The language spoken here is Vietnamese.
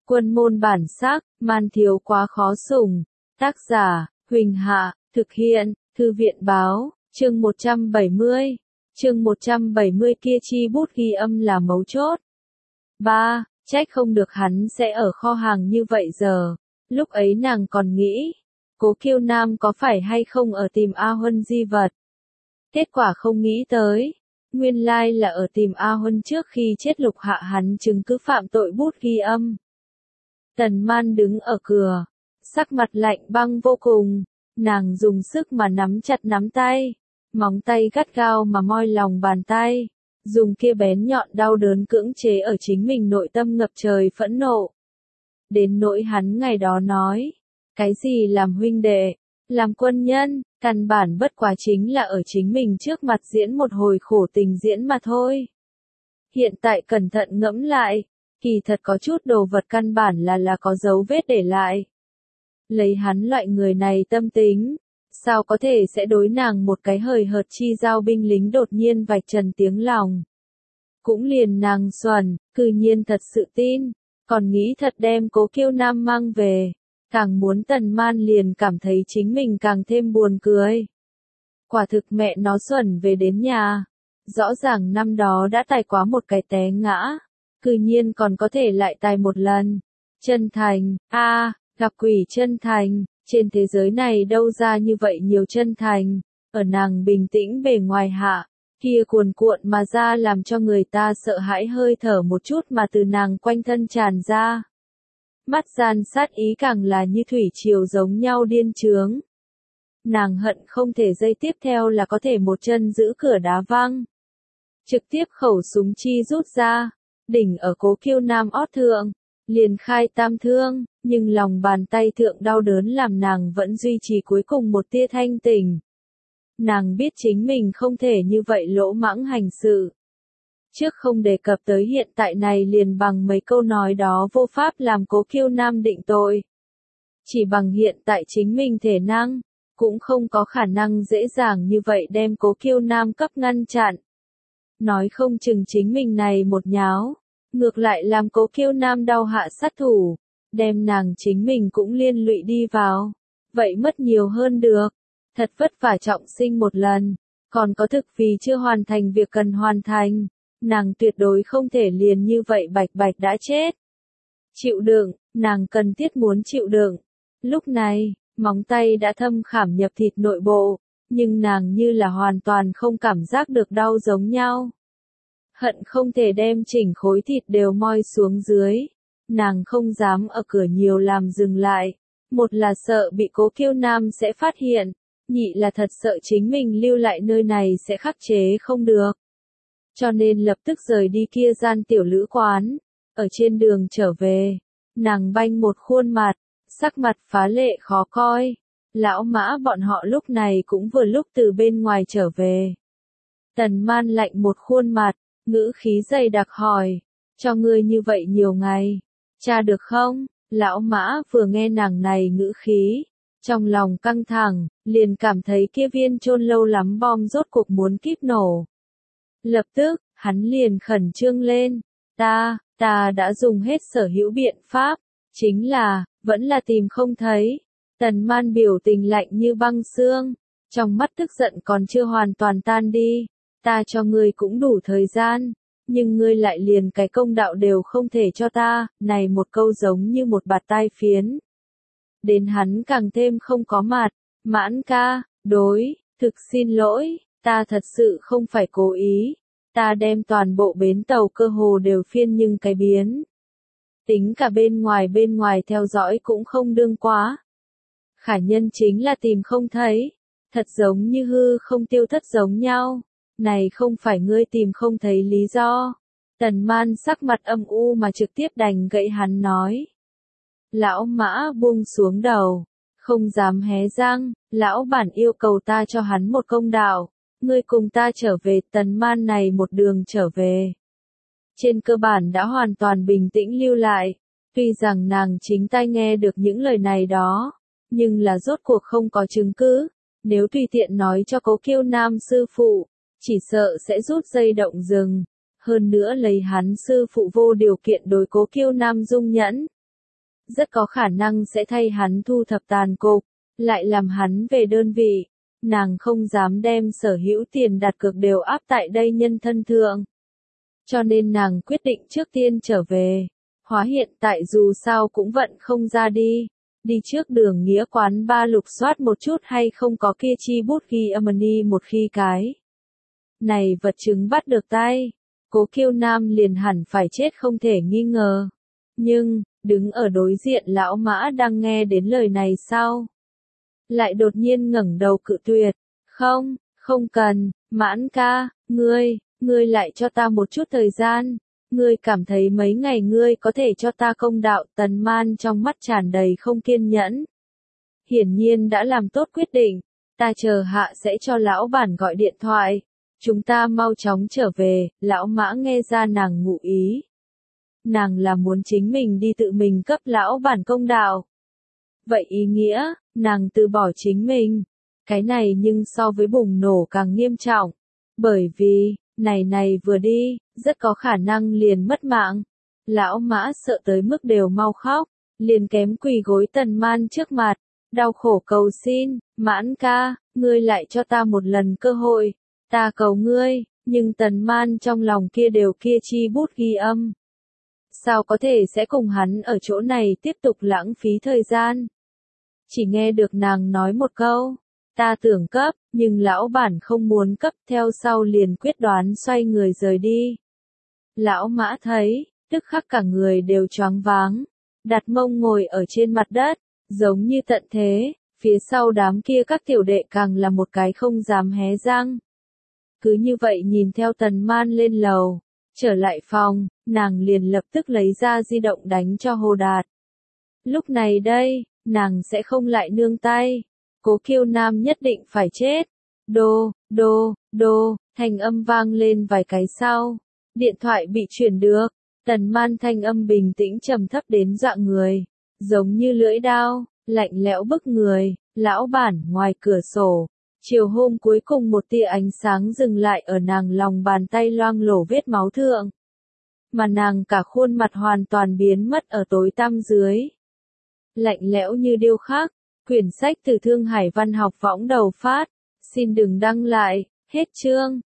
Quân môn bản sắc, man thiếu quá khó sủng. Tác giả, Huỳnh Hạ, thực hiện, Thư viện báo, chương 170. Chương 170 kia chi bút ghi âm là mấu chốt. 3. Trách không được hắn sẽ ở kho hàng như vậy giờ. Lúc ấy nàng còn nghĩ, Cố Kiêu Nam có phải hay không ở tìm A Huân di vật. Kết quả không nghĩ tới, nguyên lai là ở tìm A Huân trước khi chết lục hạ hắn chứng cứ phạm tội bút ghi âm. Tần Man đứng ở cửa, sắc mặt lạnh băng vô cùng, nàng dùng sức mà nắm chặt nắm tay, móng tay gắt gao mà moi lòng bàn tay, dùng kia bén nhọn đau đớn cưỡng chế ở chính mình nội tâm ngập trời phẫn nộ. Đến nỗi hắn ngày đó nói, cái gì làm huynh đệ, làm quân nhân, căn bản bất quá chính là ở chính mình trước mặt diễn một hồi khổ tình diễn mà thôi. Hiện tại cẩn thận ngẫm lại, kỳ thật có chút đồ vật căn bản là có dấu vết để lại. Lấy hắn loại người này tâm tính, sao có thể sẽ đối nàng một cái hời hợt chi giao binh lính đột nhiên vạch trần tiếng lòng. Cũng liền nàng xuẩn, cư nhiên thật sự tin, còn nghĩ thật đem Cố Kiêu Nam mang về, càng muốn Tần Man liền cảm thấy chính mình càng thêm buồn cười. Quả thực mẹ nó xuẩn về đến nhà, rõ ràng năm đó đã tài quá một cái té ngã, cư nhiên còn có thể lại tài một lần. Chân thành, gặp quỷ chân thành, trên thế giới này đâu ra như vậy nhiều chân thành, ở nàng bình tĩnh bề ngoài hạ, kia cuồn cuộn mà ra làm cho người ta sợ hãi hơi thở một chút mà từ nàng quanh thân tràn ra. Mắt gian sát ý càng là như thủy triều giống nhau điên chướng. Nàng hận không thể giây tiếp theo là có thể một chân giữ cửa đá văng. Trực tiếp khẩu súng chi rút ra, đỉnh ở Cố Kiêu Nam ót thượng, liền khai tam thương, nhưng lòng bàn tay thượng đau đớn làm nàng vẫn duy trì cuối cùng một tia thanh tỉnh. Nàng biết chính mình không thể như vậy lỗ mãng hành sự. Trước không đề cập tới hiện tại này liền bằng mấy câu nói đó vô pháp làm Cố Kiêu Nam định tội. Chỉ bằng hiện tại chính mình thể năng, cũng không có khả năng dễ dàng như vậy đem Cố Kiêu Nam cấp ngăn chặn. Nói không chừng chính mình này một nháo, ngược lại làm Cố Kiêu Nam đau hạ sát thủ, đem nàng chính mình cũng liên lụy đi vào. Vậy mất nhiều hơn được, thật vất vả trọng sinh một lần, còn có thực vì chưa hoàn thành việc cần hoàn thành. Nàng tuyệt đối không thể liền như vậy bạch bạch đã chết. Chịu đựng, nàng cần thiết muốn chịu đựng. Lúc này, móng tay đã thâm khảm nhập thịt nội bộ, nhưng nàng như là hoàn toàn không cảm giác được đau giống nhau. Hận không thể đem chỉnh khối thịt đều moi xuống dưới. Nàng không dám ở cửa nhiều làm dừng lại. Một là sợ bị Cố Kiêu Nam sẽ phát hiện, nhị là thật sợ chính mình lưu lại nơi này sẽ khắc chế không được. Cho nên lập tức rời đi kia gian tiểu lữ quán. Ở trên đường trở về, nàng banh một khuôn mặt, sắc mặt phá lệ khó coi. Lão Mã bọn họ lúc này cũng vừa lúc từ bên ngoài trở về. Tần Man lạnh một khuôn mặt, ngữ khí dày đặc hỏi, cho ngươi như vậy nhiều ngày, tra được không? Lão Mã vừa nghe nàng này ngữ khí, trong lòng căng thẳng, liền cảm thấy kia viên chôn lâu lắm bom rốt cuộc muốn kíp nổ. Lập tức, hắn liền khẩn trương lên, ta đã dùng hết sở hữu biện pháp, chính là, vẫn là tìm không thấy. Tần Man biểu tình lạnh như băng xương, trong mắt tức giận còn chưa hoàn toàn tan đi, ta cho ngươi cũng đủ thời gian, nhưng ngươi lại liền cái công đạo đều không thể cho ta, này một câu giống như một bạt tai phiến. Đến hắn càng thêm không có mặt, Mãn ca, thực xin lỗi, ta thật sự không phải cố ý, ta đem toàn bộ bến tàu cơ hồ đều phiên nhưng cái biến. Tính cả bên ngoài theo dõi cũng không đương quá. Khả nhân chính là tìm không thấy, thật giống như hư không tiêu thất giống nhau, này không phải ngươi tìm không thấy lý do. Tần Man sắc mặt âm u mà trực tiếp đành gậy hắn nói. Lão Mã buông xuống đầu, không dám hé răng, lão bản yêu cầu ta cho hắn một công đạo, ngươi cùng ta trở về. Tần Man này một đường trở về. Trên cơ bản đã hoàn toàn bình tĩnh lưu lại, tuy rằng nàng chính tai nghe được những lời này đó, nhưng là rốt cuộc không có chứng cứ, nếu tùy tiện nói cho Cố Kiêu Nam sư phụ, chỉ sợ sẽ rút dây động rừng, hơn nữa lấy hắn sư phụ vô điều kiện đối Cố Kiêu Nam dung nhẫn, rất có khả năng sẽ thay hắn thu thập tàn cục, lại làm hắn về đơn vị. Nàng không dám đem sở hữu tiền đặt cược đều áp tại đây nhân thân thượng. Cho nên nàng quyết định trước tiên trở về. Hóa hiện tại dù sao cũng vận không ra đi. Đi trước đường nghĩa quán ba lục soát một chút hay không có kia chi bút ghi âm ni một khi cái. Này vật chứng bắt được tay. Cố Kiêu Nam liền hẳn phải chết không thể nghi ngờ. Nhưng, đứng ở đối diện lão Mã đang nghe đến lời này sau. Lại đột nhiên ngẩng đầu cự tuyệt. Không, không cần, Mãn ca, ngươi lại cho ta một chút thời gian. Ngươi cảm thấy mấy ngày ngươi có thể cho ta công đạo. Tần Man trong mắt tràn đầy không kiên nhẫn. Hiển nhiên đã làm tốt quyết định. Ta chờ hạ sẽ cho lão bản gọi điện thoại. Chúng ta mau chóng trở về. Lão Mã nghe ra nàng ngụ ý. Nàng là muốn chính mình đi tự mình cấp lão bản công đạo. Vậy ý nghĩa, nàng từ bỏ chính mình. Cái này nhưng so với bùng nổ càng nghiêm trọng. Bởi vì, này vừa đi, rất có khả năng liền mất mạng. Lão Mã sợ tới mức đều mau khóc, liền kém quỳ gối Tần Man trước mặt, đau khổ cầu xin, Mãn ca, ngươi lại cho ta một lần cơ hội, ta cầu ngươi, nhưng Tần Man trong lòng kia đều kia chi bút ghi âm. Sao có thể sẽ cùng hắn ở chỗ này tiếp tục lãng phí thời gian? Chỉ nghe được nàng nói một câu, ta tưởng cấp, nhưng lão bản không muốn cấp, theo sau liền quyết đoán xoay người rời đi. Lão Mã thấy, tức khắc cả người đều choáng váng, đặt mông ngồi ở trên mặt đất, giống như tận thế, phía sau đám kia các tiểu đệ càng là một cái không dám hé răng. Cứ như vậy nhìn theo Tần Man lên lầu, trở lại phòng, nàng liền lập tức lấy ra di động đánh cho Hồ Đạt. Lúc này đây, nàng sẽ không lại nương tay. Cố Kiêu Nam nhất định phải chết. Đô, thanh âm vang lên vài cái sau. Điện thoại bị chuyển được. Tần Man thanh âm bình tĩnh trầm thấp đến dọa người. Giống như lưỡi dao, lạnh lẽo bức người. Lão bản ngoài cửa sổ. Chiều hôm cuối cùng một tia ánh sáng dừng lại ở nàng lòng bàn tay loang lổ vết máu thượng. Mà nàng cả khuôn mặt hoàn toàn biến mất ở tối tăm dưới. Lạnh lẽo như điêu khắc. Quyển sách từ Thương Hải Văn học võng đầu phát. Xin đừng đăng lại. Hết chương.